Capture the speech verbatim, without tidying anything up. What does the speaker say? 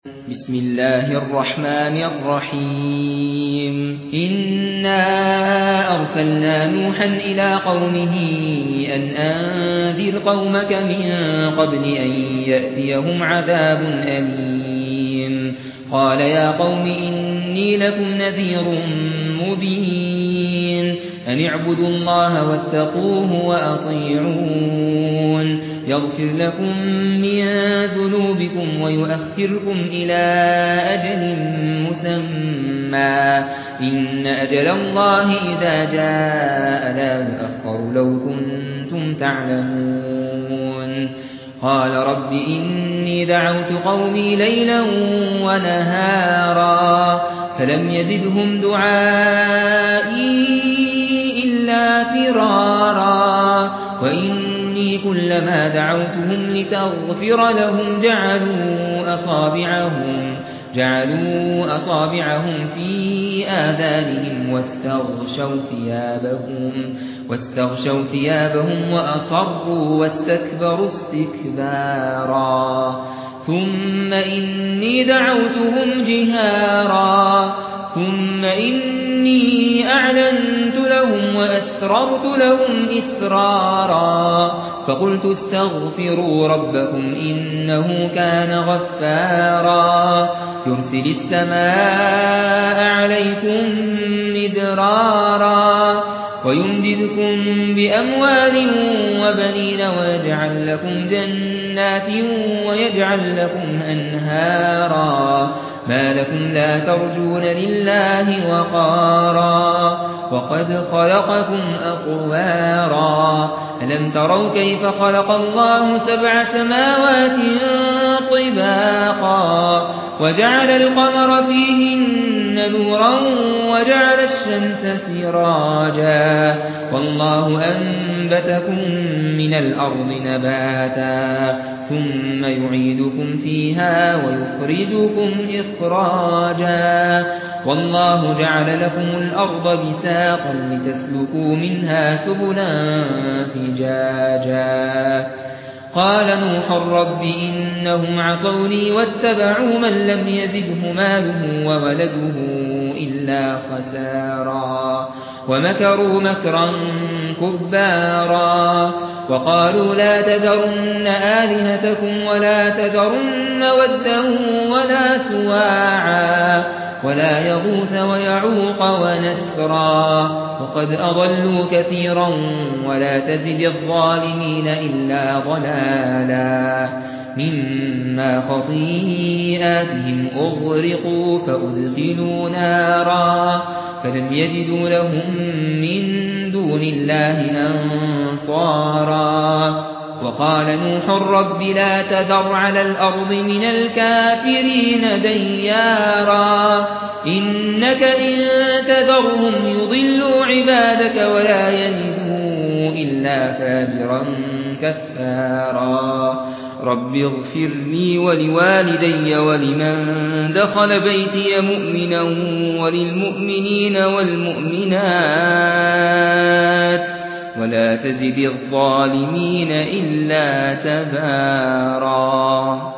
بسم الله الرحمن الرحيم إنا أرسلنا نوحا إلى قومه أن أنذر قومك من قبل أن يأتيهم عذاب أليم قال يا قوم إني لكم نذير مبين أن اعبدوا الله واتقوه وأطيعون يغفر لكم من ذنوبكم ويؤخركم إلى أجل مسمى إن أجل الله إذا جاء لا يؤخر لو كنتم تعلمون قال رب إني دعوت قومي ليلا ونهارا فلم يزدهم دعائي إلا فرارا وإني كلما دعوتهم لتغفر لهم جعلوا أصابعهم جعلوا أصابعهم في آذانهم واستغشوا ثيابهم واستغشوا ثيابهم وأصروا واستكبروا استكبارا ثم إني دعوتهم جهارا ثم إني أعلنت لهم وأسررت لهم إسرارا فقلت استغفروا ربكم إنه كان غفارا يرسل السماء عليكم مدرارا ويمددكم بأموال وبنين ويجعل لكم جنات ويجعل لكم أنهارا ما لكم لا ترجون لله وقارا وقد خلقكم أطوارا ألم تروا كيف خلق الله سبع سماوات طباقا وجعل القمر فيهن نورا وجعل الشمس سراجا والله أنبتكم من الأرض نباتا ثم يعيدكم فيها ويخرجكم إخراجا والله جعل لكم الأرض بساطا لتسلكوا منها سبلا فجاجا قال نوح رب إنهم عصوني واتبعوا من لم يزده ماله وولده إلا خسارا ومكروا مكرا كبارا وقالوا لا تذرن آلهتكم ولا تذرن ودا ولا سواعا ولا يغوث ويعوق ونسرا وقد أضلوا كثيرا ولا تزد الظالمين إلا ضلالا مما خطيئاتهم أغرقوا فأدخلوا نارا فلم يجدوا لهم من دون الله أنصارا وقال نوح رب لا تذر على الأرض من الكافرين ديارا إنك إن تذرهم يضلوا عبادك ولا يلدوا إلا فاجرا كفارا رب اغفر لي ولوالدي ولمن دخل بيتي مؤمنا وللمؤمنين والمؤمنات ولا تزد الظالمين إلا تبارا.